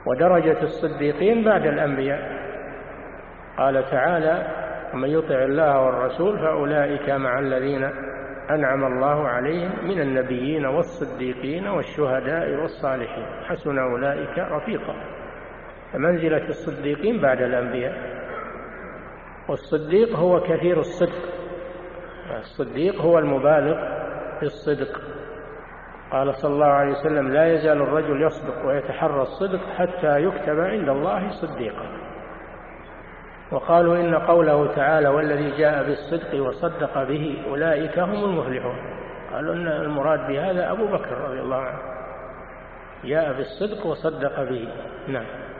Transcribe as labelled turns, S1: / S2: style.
S1: ودرجة الصديقين بعد الأنبياء. قال تعالى: ومن يطع الله والرسول فأولئك مع الذين أنعم الله عليهم من النبيين والصديقين والشهداء والصالحين حسن أولئك رفيقا. فمنزلة الصديقين بعد الأنبياء. والصديق هو كثير الصدق، الصديق هو المبالغ في الصدق. قال صلى الله عليه وسلم: لا يزال الرجل يصدق ويتحرى الصدق حتى يكتب عند الله صديقا. وقالوا إن قوله تعالى: والذي جاء بالصدق وصدق به أولئك هم المفلحون، قالوا إن المراد بهذا أبو بكر رضي الله عنه، جاء بالصدق وصدق به. نعم.